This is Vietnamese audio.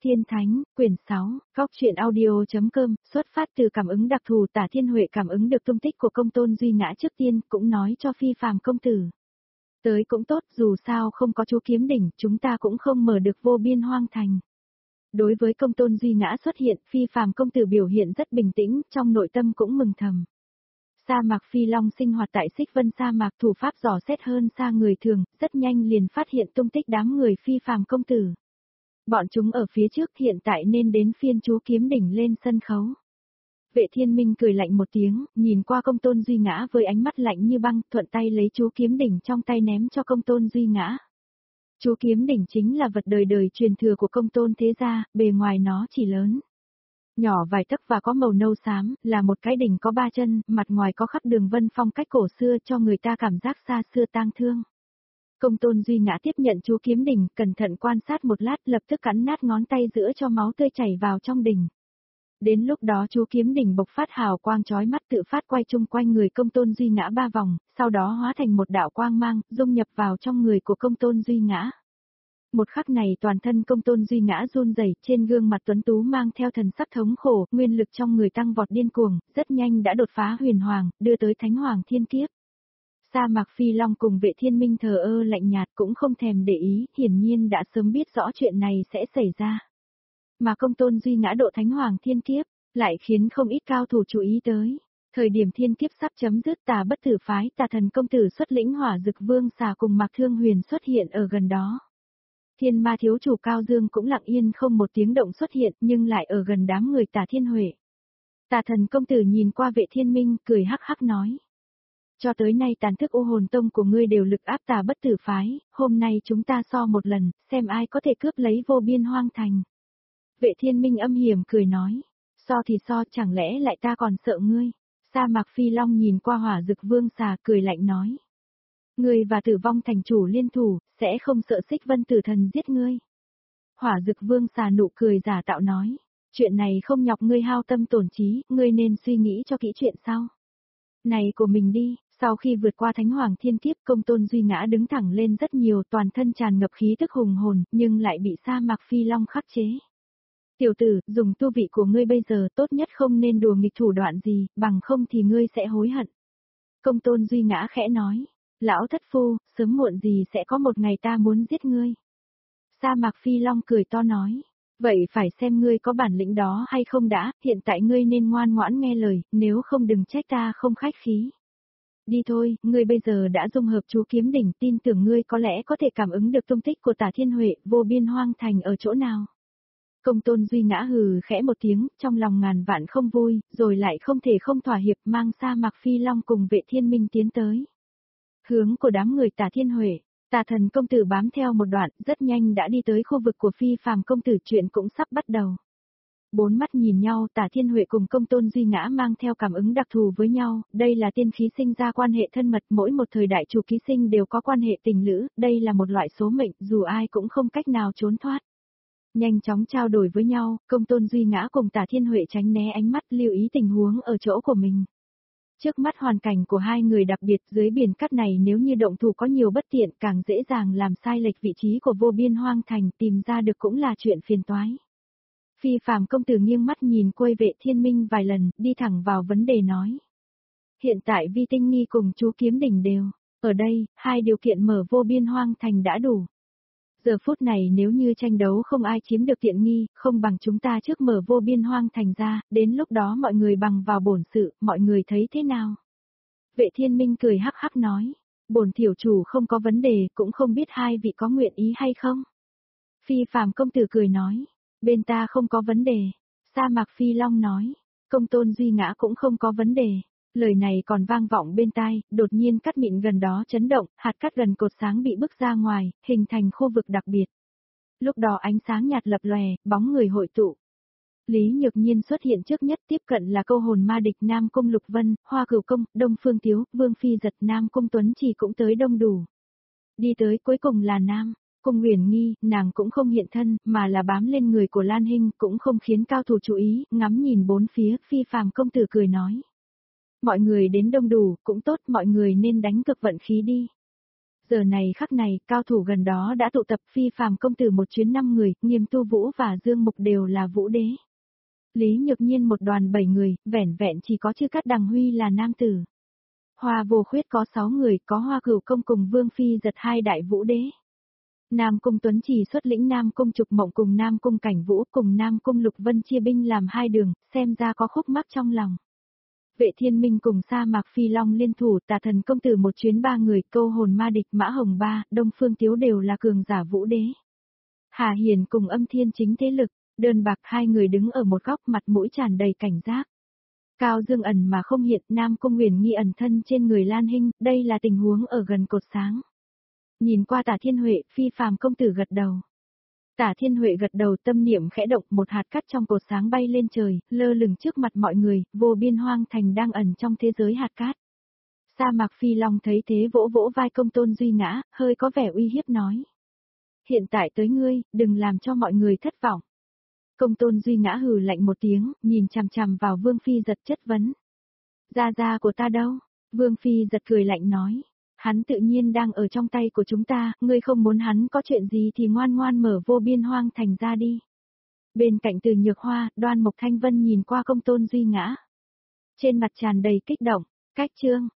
Tiên Thánh, quyển 6, Góc truyện audio.com, xuất phát từ cảm ứng đặc thù Tả Thiên Huệ cảm ứng được tung tích của Công Tôn Duy Ngã trước tiên, cũng nói cho Phi Phàm công tử. Tới cũng tốt, dù sao không có chú kiếm đỉnh, chúng ta cũng không mở được vô biên hoang thành. Đối với Công Tôn Duy Ngã xuất hiện, Phi Phàm công tử biểu hiện rất bình tĩnh, trong nội tâm cũng mừng thầm. Sa mạc Phi Long sinh hoạt tại Xích Vân sa mạc, thủ pháp dò xét hơn xa người thường, rất nhanh liền phát hiện tung tích đám người Phi Phàm công tử. Bọn chúng ở phía trước, hiện tại nên đến phiên chú kiếm đỉnh lên sân khấu. Vệ Thiên Minh cười lạnh một tiếng, nhìn qua Công Tôn Duy Ngã với ánh mắt lạnh như băng, thuận tay lấy chú kiếm đỉnh trong tay ném cho Công Tôn Duy Ngã. Chú kiếm đỉnh chính là vật đời đời truyền thừa của Công Tôn thế gia, bề ngoài nó chỉ lớn nhỏ vài tấc và có màu nâu xám, là một cái đỉnh có 3 chân, mặt ngoài có khắc đường vân phong cách cổ xưa cho người ta cảm giác xa xưa tang thương. Công Tôn Duy Ngã tiếp nhận chú kiếm đỉnh, cẩn thận quan sát một lát, lập tức cắn nát ngón tay giữa cho máu tươi chảy vào trong đỉnh. Đến lúc đó chú kiếm đỉnh bộc phát hào quang chói mắt tự phát quay chung quanh người Công Tôn Duy Ngã 3 vòng, sau đó hóa thành một đạo quang mang, dung nhập vào trong người của Công Tôn Duy Ngã. Một khắc này toàn thân Công Tôn Duy Ngã run rẩy, trên gương mặt tuấn tú mang theo thần sắc thống khổ, nguyên lực trong người tăng vọt điên cuồng, rất nhanh đã đột phá huyền hoàng, đưa tới Thánh Hoàng thiên kiếp. Sa mạc Phi Long cùng Vệ Thiên Minh thờ ơ lạnh nhạt cũng không thèm để ý, hiển nhiên đã sớm biết rõ chuyện này sẽ xảy ra. Mà Công Tôn Duy Ngã độ Thánh Hoàng thiên kiếp, lại khiến không ít cao thủ chú ý tới. Thời điểm thiên kiếp sắp chấm dứt, Tà Bất Tử phái Tà Thần công tử xuất lĩnh Hỏa Dực Vương Xà cùng Mạc Thương Huyền xuất hiện ở gần đó. Thiên Ma thiếu chủ Cao Dương cũng lặng yên không một tiếng động xuất hiện, nhưng lại ở gần đám người Tả Thiên Huệ. Tà Thần công tử nhìn qua Vệ Thiên Minh, cười hắc hắc nói: cho tới nay tàn thức U Hồn Tông của ngươi đều lực áp Tà Bất Tử phái, hôm nay chúng ta so một lần, xem ai có thể cướp lấy vô biên hoang thành. Vệ Thiên Minh âm hiểm cười nói: so thì so, chẳng lẽ lại ta còn sợ ngươi? Sa mạc Phi Long nhìn qua Hỏa Dực Vương Xà, cười lạnh nói: ngươi và Tử Vong thành chủ liên thủ, sẽ không sợ Xích Vân Tử thần giết ngươi. Hỏa Dực Vương Xà nụ cười giả tạo nói: chuyện này không nhọc ngươi hao tâm tổn trí, ngươi nên suy nghĩ cho kỹ chuyện sau. Này của mình đi. Sau khi vượt qua Thánh Hoàng thiên kiếp, Công Tôn Duy Ngã đứng thẳng lên rất nhiều, toàn thân tràn ngập khí tức hùng hồn, nhưng lại bị Sa mạc Phi Long khắc chế. Tiểu tử, dùng tu vị của ngươi bây giờ tốt nhất không nên đùa nghịch thủ đoạn gì, bằng không thì ngươi sẽ hối hận. Công Tôn Duy Ngã khẽ nói: lão thất phu, sớm muộn gì sẽ có một ngày ta muốn giết ngươi. Sa mạc Phi Long cười to nói: vậy phải xem ngươi có bản lĩnh đó hay không đã, hiện tại ngươi nên ngoan ngoãn nghe lời, nếu không đừng trách ta không khách khí. Đi thôi, ngươi bây giờ đã dung hợp chú kiếm đỉnh, tin tưởng ngươi có lẽ có thể cảm ứng được tung tích của Tả Thiên Huệ, vô biên hoang thành ở chỗ nào. Công Tôn Duy Ngã hừ khẽ một tiếng, trong lòng ngàn vạn không vui, rồi lại không thể không thỏa hiệp, mang Sa mạc Phi Long cùng Vệ Thiên Minh tiến tới. Hướng của đám người Tả Thiên Huệ, Tà Thần công tử bám theo một đoạn, rất nhanh đã đi tới khu vực của Phi Phàm công tử, chuyện cũng sắp bắt đầu. Bốn mắt nhìn nhau, Tả Thiên Huệ cùng Công Tôn Duy Ngã mang theo cảm ứng đặc thù với nhau, đây là tiên khí sinh ra quan hệ thân mật, mỗi một thời đại chủ ký sinh đều có quan hệ tình lữ, đây là một loại số mệnh, dù ai cũng không cách nào trốn thoát. Nhanh chóng trao đổi với nhau, Công Tôn Duy Ngã cùng Tả Thiên Huệ tránh né ánh mắt, lưu ý tình huống ở chỗ của mình. Trước mắt hoàn cảnh của hai người đặc biệt, dưới biển cát này nếu như động thủ có nhiều bất tiện, càng dễ dàng làm sai lệch vị trí của vô biên hoang thành, tìm ra được cũng là chuyện phiền toái. Phi Phàm công tử nghiêng mắt nhìn quay Vệ Thiên Minh vài lần, đi thẳng vào vấn đề nói: hiện tại Vi Tinh Nghi cùng chú kiếm đỉnh đều ở đây, hai điều kiện mở vô biên hoang thành đã đủ. Giờ phút này nếu như tranh đấu không ai chiếm được tiện nghi, không bằng chúng ta trước mở vô biên hoang thành ra, đến lúc đó mọi người bằng vào bổn sự, mọi người thấy thế nào? Vệ Thiên Minh cười hắc hắc nói: bổn tiểu chủ không có vấn đề, cũng không biết hai vị có nguyện ý hay không? Phi Phàm công tử cười nói: bên ta không có vấn đề. Sa mạc Phi Long nói: Công Tôn Duy Ngã cũng không có vấn đề. Lời này còn vang vọng bên tai, đột nhiên cát mịn gần đó chấn động, hạt cát gần cột sáng bị bức ra ngoài, hình thành khu vực đặc biệt. Lúc đó ánh sáng nhạt lập lòe, bóng người hội tụ. Lý Nhược Nhiên xuất hiện trước nhất, tiếp cận là câu hồn ma địch Nam Cung Lục Vân, Hoa Cửu Công, Đông Phương Tiếu, Vương Phi Giật, Nam Cung Tuấn Chỉ cũng tới đông đủ. Đi tới cuối cùng là Nam Cung Huyền Nghi, nàng cũng không hiện thân, mà là bám lên người của Lan Hinh, cũng không khiến cao thủ chú ý, ngắm nhìn bốn phía, Phi Phàm công tử cười nói: mọi người đến đông đủ, cũng tốt, mọi người nên đánh cực vận khí đi. Giờ này khắc này, cao thủ gần đó đã tụ tập, Phi phàm công tử một chuyến 5 người, Nghiêm Tu Vũ và Dương Mục đều là vũ đế. Lý Nhược Nhiên một đoàn 7 người, vẻn vẹn chỉ có Chư Cát Đằng Huy là nam tử. Hoa Vô Khuyết có 6 người, có Hoa Cửu Công cùng Vương Phi Giật hai đại vũ đế. Nam Cung Tuấn Trì xuất lĩnh Nam Cung Trục Mộng cùng Nam Cung Cảnh Vũ cùng Nam Cung Lục Vân chia binh làm hai đường, xem ra có khúc mắc trong lòng. Vệ Thiên Minh cùng Sa Mạc Phi Long liên thủ, Tà Thần công tử một chuyến 3 người, Câu Hồn Ma Địch Mã Hồng Ba, Đông Phương Tiếu đều là cường giả vũ đế. Hà Hiền cùng Âm Thiên chính thế lực, đơn bạc hai người đứng ở một góc, mặt mũi tràn đầy cảnh giác. Cao Dương ẩn mà không hiện, Nam Cung Huyền Nghi ẩn thân trên người Lan Hinh, đây là tình huống ở gần cột sáng. Nhìn qua Tả Thiên Huệ, Phi phàm công tử gật đầu. Tả Thiên Huệ gật đầu, tâm niệm khẽ động, một hạt cát trong cột sáng bay lên trời, lơ lửng trước mặt mọi người, vô biên hoang thành đang ẩn trong thế giới hạt cát. Sa Mạc Phi Long thấy thế vỗ vỗ vai Công Tôn Duy Ngã, hơi có vẻ uy hiếp nói. Hiện tại tới ngươi, đừng làm cho mọi người thất vọng. Công Tôn Duy Ngã hừ lạnh một tiếng, nhìn chằm chằm vào Vương Phi Giật chất vấn. Gia gia của ta đâu? Vương Phi Giật cười lạnh nói. Hắn tự nhiên đang ở trong tay của chúng ta, ngươi không muốn hắn có chuyện gì thì ngoan ngoan mở vô biên hoang thành ra đi. Bên cạnh Từ Nhược Hoa, Đoan Mộc Thanh Vân nhìn qua Công Tôn Duy Ngã. Trên mặt tràn đầy kích động, cách chương.